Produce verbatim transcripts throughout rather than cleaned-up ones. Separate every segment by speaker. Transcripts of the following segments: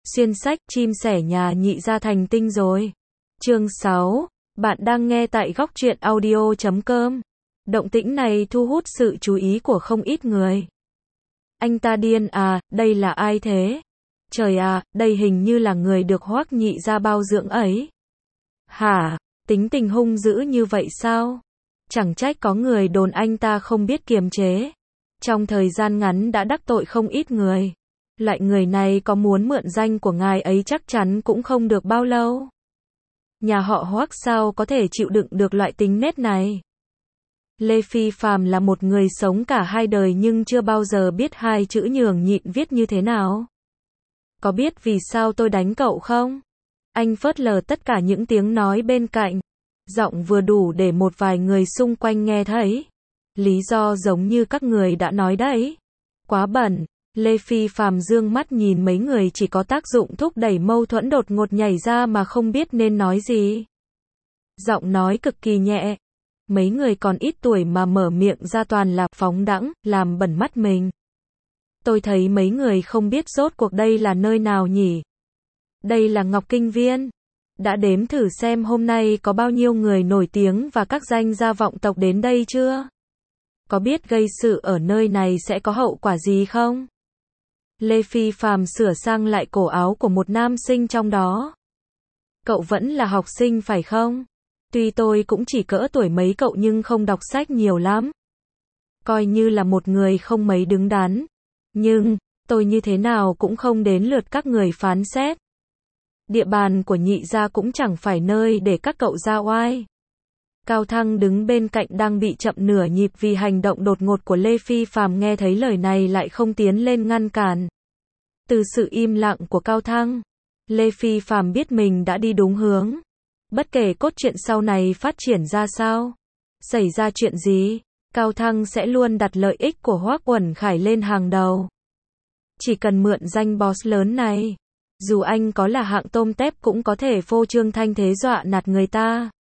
Speaker 1: Xuyên sách, chim sẻ nhà nhị gia thành tinh rồi. Chương sáu. Bạn đang nghe tại góc truyện audio chấm com. Động tĩnh này thu hút sự chú ý của không ít người. Anh ta điên à, đây là ai thế? Trời à, đây hình như là người được Hoắc nhị gia bao dưỡng ấy. Hả, tính tình hung dữ như vậy sao? Chẳng trách có người đồn anh ta không biết kiềm chế. Trong thời gian ngắn đã đắc tội không ít người. Loại người này có muốn mượn danh của ngài ấy chắc chắn cũng không được bao lâu. Nhà họ Hoắc sao có thể chịu đựng được loại tính nết này? Lê Phi Phàm là một người sống cả hai đời nhưng chưa bao giờ biết hai chữ nhường nhịn viết như thế nào. Có biết vì sao tôi đánh cậu không? Anh phớt lờ tất cả những tiếng nói bên cạnh. Giọng vừa đủ để một vài người xung quanh nghe thấy. Lý do giống như các người đã nói đấy. Quá bẩn. Lê Phi Phàm dương mắt nhìn mấy người chỉ có tác dụng thúc đẩy mâu thuẫn đột ngột nhảy ra mà không biết nên nói gì. Giọng nói cực kỳ nhẹ. Mấy người còn ít tuổi mà mở miệng ra toàn là phóng đãng, làm bẩn mắt mình. Tôi thấy mấy người không biết rốt cuộc đây là nơi nào nhỉ? Đây là Ngọc Kinh Viên. Đã đếm thử xem hôm nay có bao nhiêu người nổi tiếng và các danh gia vọng tộc đến đây chưa? Có biết gây sự ở nơi này sẽ có hậu quả gì không? Lê Phi Phàm sửa sang lại cổ áo của một nam sinh trong đó. Cậu vẫn là học sinh phải không? Tuy tôi cũng chỉ cỡ tuổi mấy cậu nhưng không đọc sách nhiều lắm. Coi như là một người không mấy đứng đắn. Nhưng, tôi như thế nào cũng không đến lượt các người phán xét. Địa bàn của nhị gia cũng chẳng phải nơi để các cậu ra oai. Cao Thăng đứng bên cạnh đang bị chậm nửa nhịp vì hành động đột ngột của Lê Phi Phàm nghe thấy lời này lại không tiến lên ngăn cản. Từ sự im lặng của Cao Thăng, Lê Phi Phàm biết mình đã đi đúng hướng. Bất kể cốt truyện sau này phát triển ra sao, xảy ra chuyện gì, Cao Thăng sẽ luôn đặt lợi ích của Hoắc Uẩn Khải lên hàng đầu. Chỉ cần mượn danh boss lớn này, dù anh có là hạng tôm tép cũng có thể phô trương thanh thế dọa nạt người ta.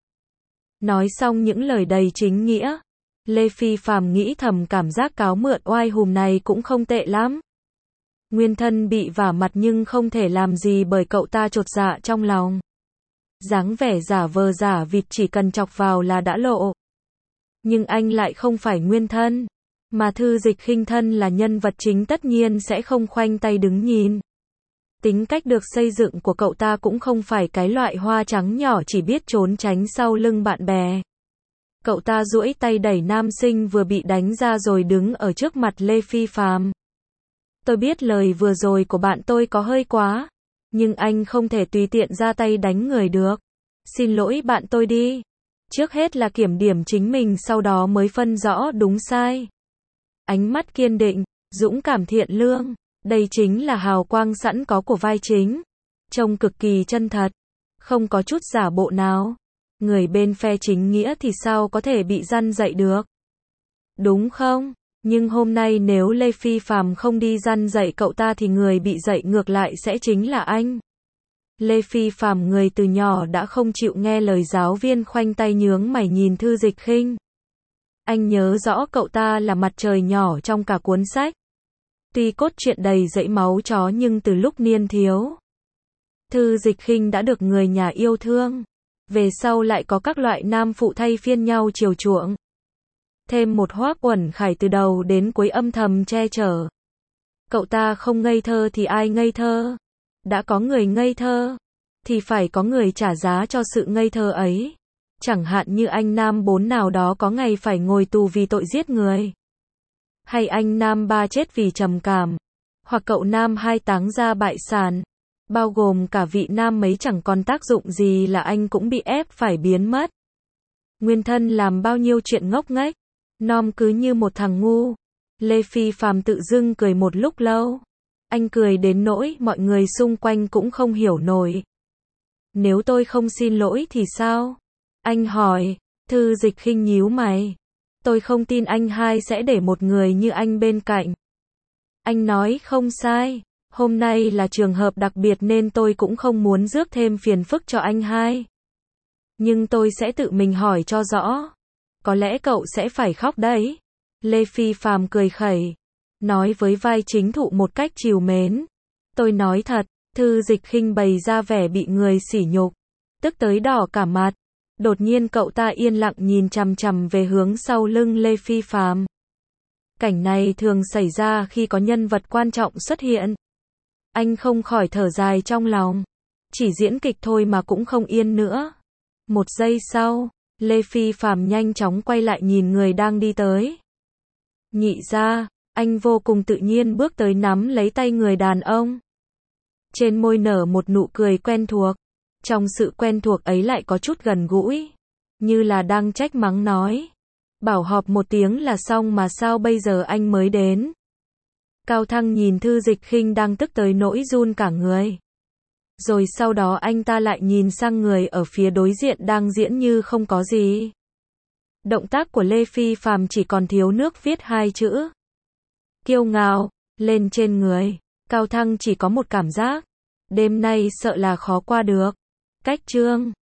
Speaker 1: Nói xong những lời đầy chính nghĩa, Lê Phi Phàm nghĩ thầm cảm giác cáo mượn oai hùm này cũng không tệ lắm. Nguyên thân bị vả mặt nhưng không thể làm gì bởi cậu ta chột dạ trong lòng. Dáng vẻ giả vờ giả vịt chỉ cần chọc vào là đã lộ. Nhưng anh lại không phải nguyên thân, mà Thư Dịch Khinh thân là nhân vật chính tất nhiên sẽ không khoanh tay đứng nhìn. Tính cách được xây dựng của cậu ta cũng không phải cái loại hoa trắng nhỏ chỉ biết trốn tránh sau lưng bạn bè. Cậu ta duỗi tay đẩy nam sinh vừa bị đánh ra rồi đứng ở trước mặt Lê Phi Phàm. Tôi biết lời vừa rồi của bạn tôi có hơi quá, nhưng anh không thể tùy tiện ra tay đánh người được. Xin lỗi bạn tôi đi. Trước hết là kiểm điểm chính mình sau đó mới phân rõ đúng sai. Ánh mắt kiên định, dũng cảm thiện lương. Đây chính là hào quang sẵn có của vai chính. Trông cực kỳ chân thật. Không có chút giả bộ nào. Người bên phe chính nghĩa thì sao có thể bị răn dạy được. Đúng không? Nhưng hôm nay nếu Lê Phi Phàm không đi răn dạy cậu ta thì người bị dạy ngược lại sẽ chính là anh. Lê Phi Phàm người từ nhỏ đã không chịu nghe lời giáo viên khoanh tay nhướng mày nhìn Thư Dịch Khinh. Anh nhớ rõ cậu ta là mặt trời nhỏ trong cả cuốn sách. Tuy cốt truyện đầy dẫy máu chó nhưng từ lúc niên thiếu, Thư Dịch Khinh đã được người nhà yêu thương. Về sau lại có các loại nam phụ thay phiên nhau chiều chuộng. Thêm một Hoắc Uẩn Khải từ đầu đến cuối âm thầm che chở. Cậu ta không ngây thơ thì ai ngây thơ? Đã có người ngây thơ, thì phải có người trả giá cho sự ngây thơ ấy. Chẳng hạn như anh Nam bốn nào đó có ngày phải ngồi tù vì tội giết người. Hay anh Nam ba chết vì trầm cảm. Hoặc cậu Nam hai táng ra bại sản. Bao gồm cả vị Nam mấy chẳng còn tác dụng gì là anh cũng bị ép phải biến mất. Nguyên thân làm bao nhiêu chuyện ngốc nghếch. Nom cứ như một thằng ngu. Lê Phi Phàm tự dưng cười một lúc lâu. Anh cười đến nỗi mọi người xung quanh cũng không hiểu nổi. Nếu tôi không xin lỗi thì sao? Anh hỏi. Thư Dịch Khinh nhíu mày. Tôi không tin anh hai sẽ để một người như anh bên cạnh. Anh nói không sai. Hôm nay là trường hợp đặc biệt nên tôi cũng không muốn rước thêm phiền phức cho anh hai. Nhưng tôi sẽ tự mình hỏi cho rõ. Có lẽ cậu sẽ phải khóc đấy. Lê Phi Phàm cười khẩy. Nói với vai chính thụ một cách trìu mến. Tôi nói thật, Thư Dịch Khinh bày ra vẻ bị người sỉ nhục, tức tới đỏ cả mặt. Đột nhiên cậu ta yên lặng nhìn chằm chằm về hướng sau lưng Lê Phi Phạm. Cảnh này thường xảy ra khi có nhân vật quan trọng xuất hiện. Anh không khỏi thở dài trong lòng. Chỉ diễn kịch thôi mà cũng không yên nữa. Một giây sau, Lê Phi Phạm nhanh chóng quay lại nhìn người đang đi tới. Nhị gia, anh vô cùng tự nhiên bước tới nắm lấy tay người đàn ông. Trên môi nở một nụ cười quen thuộc. Trong sự quen thuộc ấy lại có chút gần gũi, như là đang trách mắng nói. Bảo họp một tiếng là xong mà sao bây giờ anh mới đến. Cao Thăng nhìn Thư Dịch Khinh đang tức tới nỗi run cả người. Rồi sau đó anh ta lại nhìn sang người ở phía đối diện đang diễn như không có gì. Động tác của Lê Phi Phạm chỉ còn thiếu nước viết hai chữ. Kiêu ngạo, lên trên người. Cao Thăng chỉ có một cảm giác. Đêm nay sợ là khó qua được. Cách chương